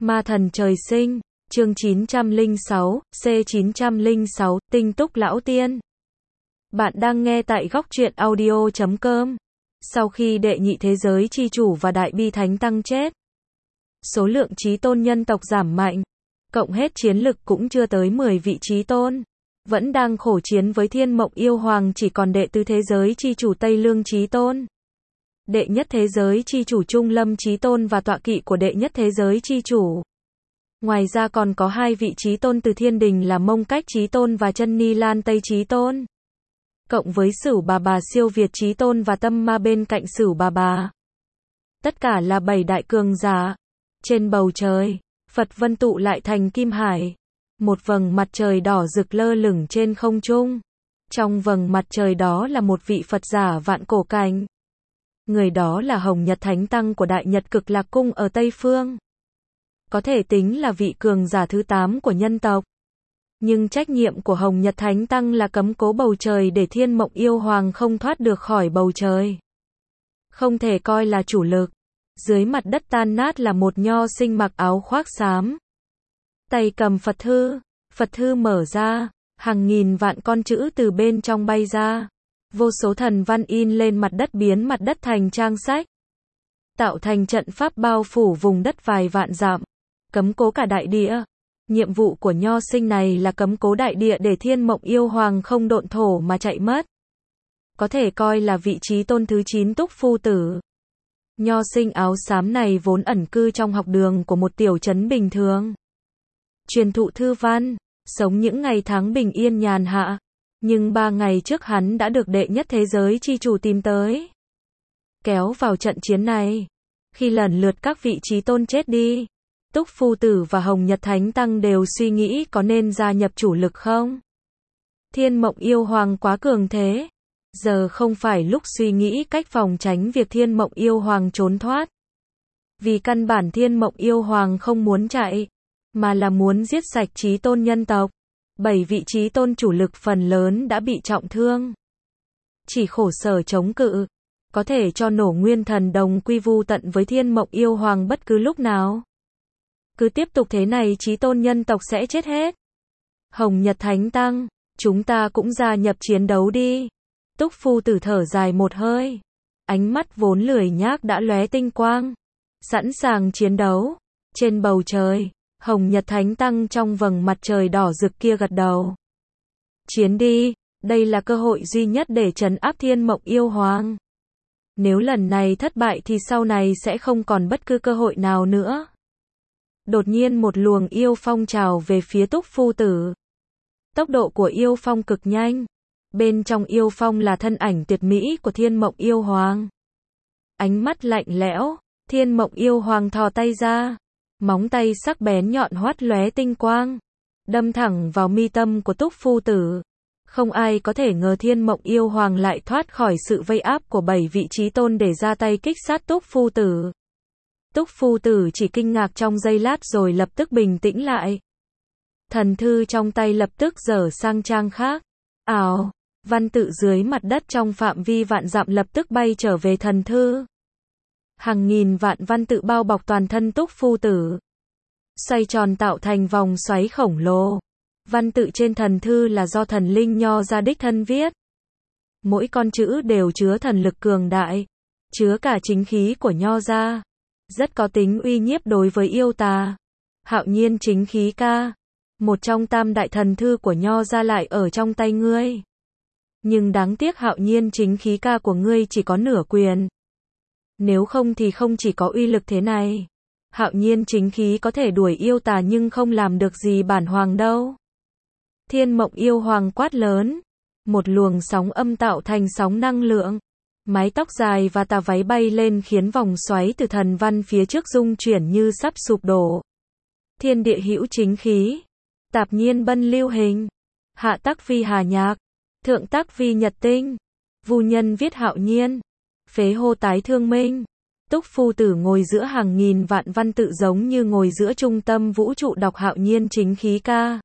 Ma thần trời sinh, chương 906, C906, Tinh túc lão tiên. Bạn đang nghe tại góc truyện audio.com. Sau khi đệ nhị thế giới chi chủ và đại bi thánh tăng chết, số lượng chí tôn nhân tộc giảm mạnh, cộng hết chiến lực cũng chưa tới 10 vị chí tôn. Vẫn đang khổ chiến với Thiên Mộng Yêu Hoàng chỉ còn đệ tứ thế giới chi chủ Tây Lương chí tôn, đệ nhất thế giới chi chủ Trung Lâm chí tôn và tọa kỵ của đệ nhất thế giới chi chủ. Ngoài ra còn có hai vị chí tôn từ thiên đình là Mông Cách chí tôn và Chân Ni Lan Tây chí tôn. Cộng với Sửu Bà siêu việt chí tôn và Tâm Ma bên cạnh Sửu Bà. Tất cả là 7 đại cường giả. Trên bầu trời, Phật vân tụ lại thành kim hải. Một vầng mặt trời đỏ rực lơ lửng trên không trung. Trong vầng mặt trời đó là một vị Phật giả vạn cổ cảnh. Người đó là Hồng Nhật Thánh Tăng của Đại Nhật Cực Lạc Cung ở Tây Phương. Có thể tính là vị cường giả thứ 8 của nhân tộc. Nhưng trách nhiệm của Hồng Nhật Thánh Tăng là cấm cố bầu trời để Thiên Mộng Yêu Hoàng không thoát được khỏi bầu trời. Không thể coi là chủ lực. Dưới mặt đất tan nát là một nho sinh mặc áo khoác xám. Tay cầm Phật thư mở ra, hàng nghìn vạn con chữ từ bên trong bay ra. Vô số thần văn in lên mặt đất biến mặt đất thành trang sách. Tạo thành trận pháp bao phủ vùng đất vài vạn dặm. Cấm cố cả đại địa. Nhiệm vụ của nho sinh này là cấm cố đại địa để Thiên Mộng Yêu Hoàng không độn thổ mà chạy mất. Có thể coi là vị trí tôn thứ 9 túc phu tử. Nho sinh áo xám này vốn ẩn cư trong học đường của một tiểu trấn bình thường. Truyền thụ thư văn, sống những ngày tháng bình yên nhàn hạ. Nhưng 3 ngày trước hắn đã được đệ nhất thế giới chi chủ tìm tới. Kéo vào trận chiến này. Khi lần lượt các vị chí tôn chết đi, Túc Phu Tử và Hồng Nhật Thánh Tăng đều suy nghĩ có nên gia nhập chủ lực không? Thiên Mộng Yêu Hoàng quá cường thế. Giờ không phải lúc suy nghĩ cách phòng tránh việc Thiên Mộng Yêu Hoàng trốn thoát. Vì căn bản Thiên Mộng Yêu Hoàng không muốn chạy, mà là muốn giết sạch chí tôn nhân tộc. 7 vị chí tôn chủ lực phần lớn đã bị trọng thương. Chỉ khổ sở chống cự. Có thể cho nổ nguyên thần đồng quy vu tận với Thiên Mộng Yêu Hoàng bất cứ lúc nào. Cứ tiếp tục thế này chí tôn nhân tộc sẽ chết hết. Hồng Nhật Thánh Tăng, chúng ta cũng gia nhập chiến đấu đi. Túc Phu Tử thở dài một hơi. Ánh mắt vốn lười nhác đã lóe tinh quang. Sẵn sàng chiến đấu. Trên bầu trời, Hồng Nhật Thánh Tăng trong vầng mặt trời đỏ rực kia gật đầu. Chiến đi, đây là cơ hội duy nhất để trấn áp Thiên Mộng Yêu Hoàng. Nếu lần này thất bại thì sau này sẽ không còn bất cứ cơ hội nào nữa. Đột nhiên một luồng yêu phong trào về phía Túc Phu Tử. Tốc độ của yêu phong cực nhanh. Bên trong yêu phong là thân ảnh tuyệt mỹ của Thiên Mộng Yêu Hoàng. Ánh mắt lạnh lẽo, Thiên Mộng Yêu Hoàng thò tay ra. Móng tay sắc bén nhọn hoắt lóe tinh quang. Đâm thẳng vào mi tâm của Túc Phu Tử. Không ai có thể ngờ Thiên Mộng Yêu Hoàng lại thoát khỏi sự vây áp của 7 vị chí tôn để ra tay kích sát Túc Phu Tử. Túc Phu Tử chỉ kinh ngạc trong giây lát rồi lập tức bình tĩnh lại. Thần thư trong tay lập tức dở sang trang khác. Ào, văn tự dưới mặt đất trong phạm vi vạn dặm lập tức bay trở về thần thư. Hàng nghìn vạn văn tự bao bọc toàn thân Túc Phu Tử. Xoay tròn tạo thành vòng xoáy khổng lồ. Văn tự trên thần thư là do thần linh Nho gia đích thân viết. Mỗi con chữ đều chứa thần lực cường đại. Chứa cả chính khí của Nho gia. Rất có tính uy nhiếp đối với yêu tà. Hạo nhiên chính khí ca. Một trong tam đại thần thư của Nho gia lại ở trong tay ngươi. Nhưng đáng tiếc hạo nhiên chính khí ca của ngươi chỉ có nửa quyền. Nếu không thì không chỉ có uy lực thế này. Hạo nhiên chính khí có thể đuổi yêu tà nhưng không làm được gì bản hoàng đâu. Thiên Mộng Yêu Hoàng quát lớn. Một luồng sóng âm tạo thành sóng năng lượng. Mái tóc dài và tà váy bay lên khiến vòng xoáy từ thần văn phía trước rung chuyển như sắp sụp đổ. Thiên địa hữu chính khí. Tạp nhiên bân lưu hình. Hạ tắc vi hà nhạc. Thượng tắc vi nhật tinh. Vu nhân viết hạo nhiên. Phế hô tái thương minh. Túc Phu Tử ngồi giữa hàng nghìn vạn văn tự giống như ngồi giữa trung tâm vũ trụ đọc hạo nhiên chính khí ca.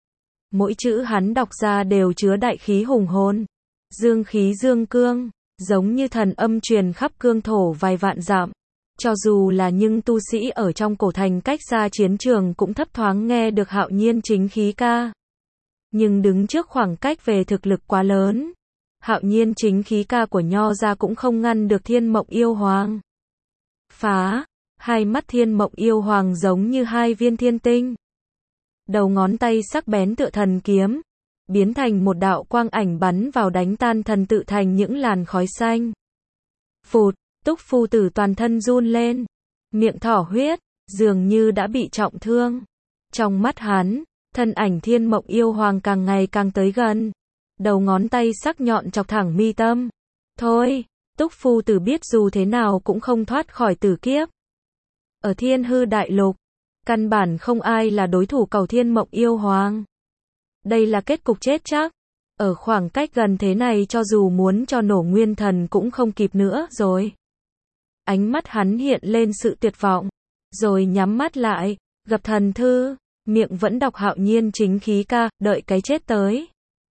Mỗi chữ hắn đọc ra đều chứa đại khí hùng hồn. Dương khí dương cương. Giống như thần âm truyền khắp cương thổ vài vạn dặm. Cho dù là nhưng tu sĩ ở trong cổ thành cách xa chiến trường cũng thấp thoáng nghe được Hạo Nhiên chính khí ca. Nhưng đứng trước khoảng cách về thực lực quá lớn, Hạo Nhiên chính khí ca của Nho gia cũng không ngăn được Thiên Mộng Yêu Hoàng. Phá, hai mắt Thiên Mộng Yêu Hoàng giống như hai viên thiên tinh. Đầu ngón tay sắc bén tựa thần kiếm, biến thành một đạo quang ảnh bắn vào đánh tan thần tự thành những làn khói xanh. Phụt, Túc Phu Tử toàn thân run lên, miệng thỏ huyết, dường như đã bị trọng thương. Trong mắt hắn, thân ảnh Thiên Mộng Yêu Hoàng càng ngày càng tới gần, đầu ngón tay sắc nhọn chọc thẳng mi tâm. Thôi, Túc Phu Tử biết dù thế nào cũng không thoát khỏi tử kiếp. Ở Thiên Hư Đại Lục, căn bản không ai là đối thủ cầu Thiên Mộng Yêu Hoàng. Đây là kết cục chết chắc. Ở khoảng cách gần thế này cho dù muốn cho nổ nguyên thần cũng không kịp nữa rồi. Ánh mắt hắn hiện lên sự tuyệt vọng, rồi nhắm mắt lại, gập thần thư, miệng vẫn đọc Hạo Nhiên chính khí ca, đợi cái chết tới.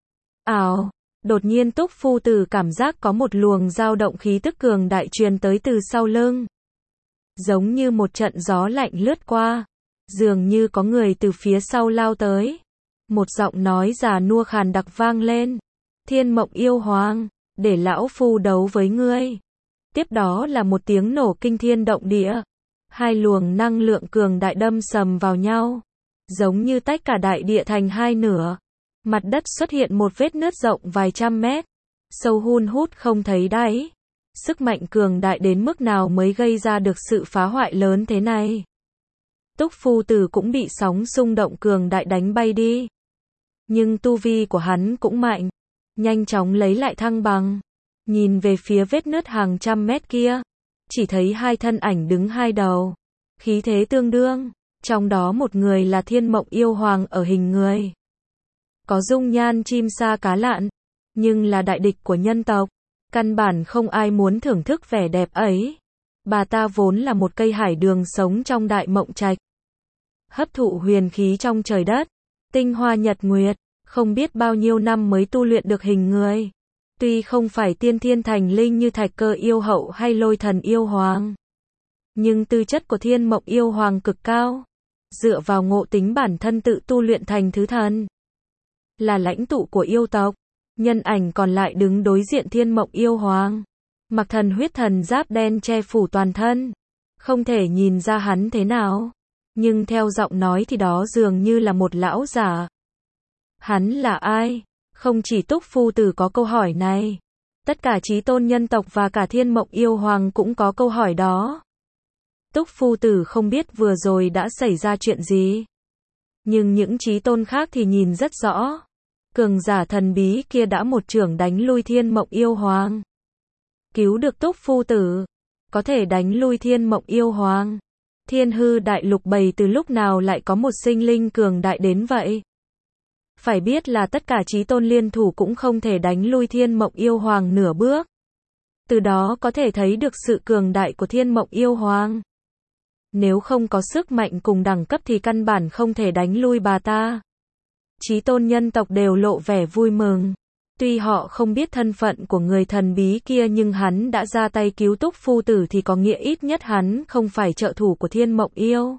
Ào, đột nhiên Túc Phu Tử cảm giác có một luồng dao động khí tức cường đại truyền tới từ sau lưng. Giống như một trận gió lạnh lướt qua, dường như có người từ phía sau lao tới. Một giọng nói già nua khàn đặc vang lên. Thiên Mộng Yêu Hoàng, để lão phu đấu với ngươi. Tiếp đó là một tiếng nổ kinh thiên động địa. Hai luồng năng lượng cường đại đâm sầm vào nhau, giống như tách cả đại địa thành hai nửa. Mặt đất xuất hiện một vết nứt rộng vài trăm mét, sâu hun hút không thấy đáy. Sức mạnh cường đại đến mức nào mới gây ra được sự phá hoại lớn thế này? Túc Phu Tử cũng bị sóng xung động cường đại đánh bay đi. Nhưng tu vi của hắn cũng mạnh, nhanh chóng lấy lại thăng bằng. Nhìn về phía vết nứt hàng trăm mét kia, chỉ thấy hai thân ảnh đứng hai đầu, khí thế tương đương, trong đó một người là Thiên Mộng Yêu Hoàng ở hình người. Có dung nhan chim sa cá lặn, nhưng là đại địch của nhân tộc, căn bản không ai muốn thưởng thức vẻ đẹp ấy. Bà ta vốn là một cây hải đường sống trong đại mộng trạch, hấp thụ huyền khí trong trời đất, tinh hoa nhật nguyệt, không biết bao nhiêu năm mới tu luyện được hình người. Tuy không phải tiên thiên thành linh như Thạch Cơ Yêu Hậu hay Lôi Thần Yêu Hoàng, nhưng tư chất của Thiên Mộng Yêu Hoàng cực cao, dựa vào ngộ tính bản thân tự tu luyện thành thứ thần, là lãnh tụ của yêu tộc. Nhân ảnh còn lại đứng đối diện Thiên Mộng Yêu Hoàng, mặc thần huyết thần giáp đen che phủ toàn thân, không thể nhìn ra hắn thế nào, nhưng theo giọng nói thì đó dường như là một lão giả. Hắn là ai? Không chỉ Túc Phu Tử có câu hỏi này, tất cả chí tôn nhân tộc và cả Thiên Mộng Yêu Hoàng cũng có câu hỏi đó. Túc Phu Tử không biết vừa rồi đã xảy ra chuyện gì, nhưng những chí tôn khác thì nhìn rất rõ. Cường giả thần bí kia đã một chưởng đánh lui Thiên Mộng Yêu Hoàng, cứu được Túc Phu Tử, có thể đánh lui Thiên Mộng Yêu Hoàng. Thiên Hư Đại Lục bầy từ lúc nào lại có một sinh linh cường đại đến vậy? Phải biết là tất cả chí tôn liên thủ cũng không thể đánh lui Thiên Mộng Yêu Hoàng nửa bước. Từ đó có thể thấy được sự cường đại của Thiên Mộng Yêu Hoàng. Nếu không có sức mạnh cùng đẳng cấp thì căn bản không thể đánh lui bà ta. Chí tôn nhân tộc đều lộ vẻ vui mừng. Tuy họ không biết thân phận của người thần bí kia nhưng hắn đã ra tay cứu Túc Phu Tử thì có nghĩa ít nhất hắn không phải trợ thủ của Thiên Mộng Yêu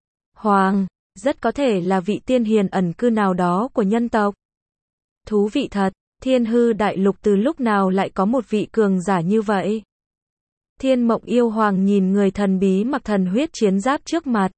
Hoàng, rất có thể là vị tiên hiền ẩn cư nào đó của nhân tộc. Thú vị thật, Thiên Hư Đại Lục từ lúc nào lại có một vị cường giả như vậy? Thiên Mộng Yêu Hoàng nhìn người thần bí mặc thần huyết chiến giáp trước mặt.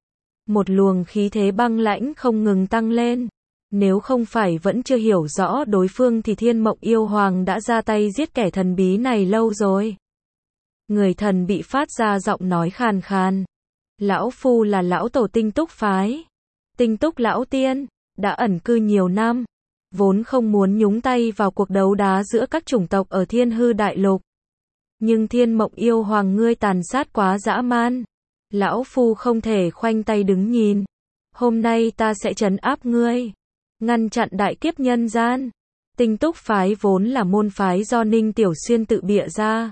Một luồng khí thế băng lãnh không ngừng tăng lên. Nếu không phải vẫn chưa hiểu rõ đối phương thì Thiên Mộng Yêu Hoàng đã ra tay giết kẻ thần bí này lâu rồi. Người thần bị phát ra giọng nói khàn khàn. Lão Phu là lão tổ Tinh Túc phái. Tinh Túc lão tiên, đã ẩn cư nhiều năm. Vốn không muốn nhúng tay vào cuộc đấu đá giữa các chủng tộc ở Thiên Hư Đại Lục. Nhưng Thiên Mộng Yêu Hoàng ngươi tàn sát quá dã man. Lão Phu không thể khoanh tay đứng nhìn. Hôm nay ta sẽ trấn áp ngươi, ngăn chặn đại kiếp nhân gian. Tinh Túc phái vốn là môn phái do Ninh Tiểu Xuyên tự bịa ra.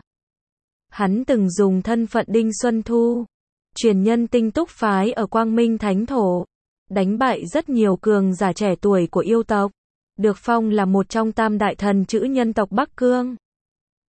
Hắn từng dùng thân phận Đinh Xuân Thu, truyền nhân Tinh Túc phái ở Quang Minh Thánh Thổ, đánh bại rất nhiều cường giả trẻ tuổi của yêu tộc, được phong là một trong tam đại thần chữ nhân tộc Bắc Cương.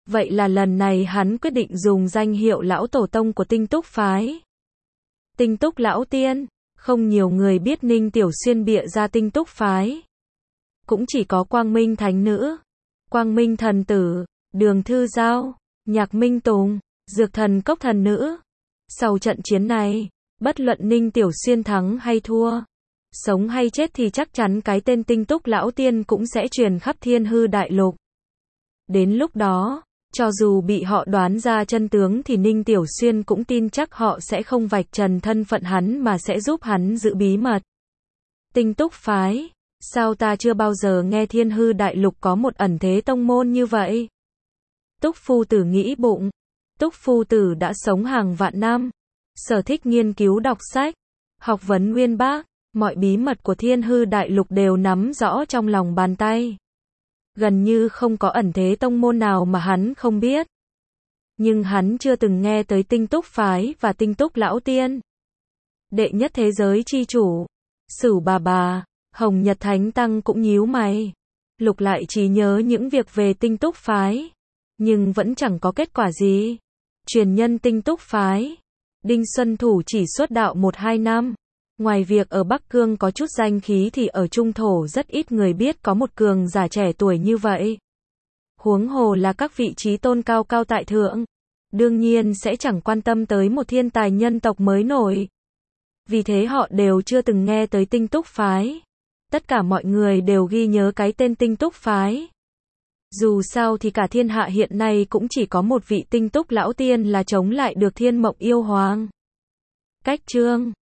Vậy là lần này hắn quyết định dùng danh hiệu lão tổ tông của Tinh Túc phái. Tinh Túc lão tiên, không nhiều người biết Ninh Tiểu Xuyên bịa ra Tinh Túc phái. Cũng chỉ có Quang Minh Thánh Nữ, Quang Minh Thần Tử, Đường Thư Giao, Nhạc Minh Tùng, Dược Thần Cốc Thần Nữ. Sau trận chiến này, bất luận Ninh Tiểu Xuyên thắng hay thua, sống hay chết thì chắc chắn cái tên Tinh Túc lão tiên cũng sẽ truyền khắp Thiên Hư Đại Lục. Đến lúc đó, cho dù bị họ đoán ra chân tướng thì Ninh Tiểu Xuyên cũng tin chắc họ sẽ không vạch trần thân phận hắn mà sẽ giúp hắn giữ bí mật. Tinh Túc phái, sao ta chưa bao giờ nghe Thiên Hư Đại Lục có một ẩn thế tông môn như vậy? Túc Phu Tử nghĩ bụng. Túc Phu Tử đã sống hàng vạn năm, sở thích nghiên cứu đọc sách, học vấn uyên bác, mọi bí mật của Thiên Hư Đại Lục đều nắm rõ trong lòng bàn tay. Gần như không có ẩn thế tông môn nào mà hắn không biết. Nhưng hắn chưa từng nghe tới Tinh Túc phái và Tinh Túc lão tiên. Đệ nhất thế giới chi chủ, Sửu bà, Hồng Nhật Thánh Tăng cũng nhíu mày. Lục lại chỉ nhớ những việc về Tinh Túc phái, nhưng vẫn chẳng có kết quả gì. Truyền nhân Tinh Túc phái, Đinh Xuân Thủ chỉ xuất đạo 1-2 năm. Ngoài việc ở Bắc Cương có chút danh khí thì ở Trung Thổ rất ít người biết có một cường giả trẻ tuổi như vậy. Huống hồ là các vị trí tôn cao cao tại thượng, đương nhiên sẽ chẳng quan tâm tới một thiên tài nhân tộc mới nổi. Vì thế họ đều chưa từng nghe tới Tinh Túc phái. Tất cả mọi người đều ghi nhớ cái tên Tinh Túc phái. Dù sao thì cả thiên hạ hiện nay cũng chỉ có một vị Tinh Túc lão tiên là chống lại được Thiên Mộng Yêu Hoàng. Cách chương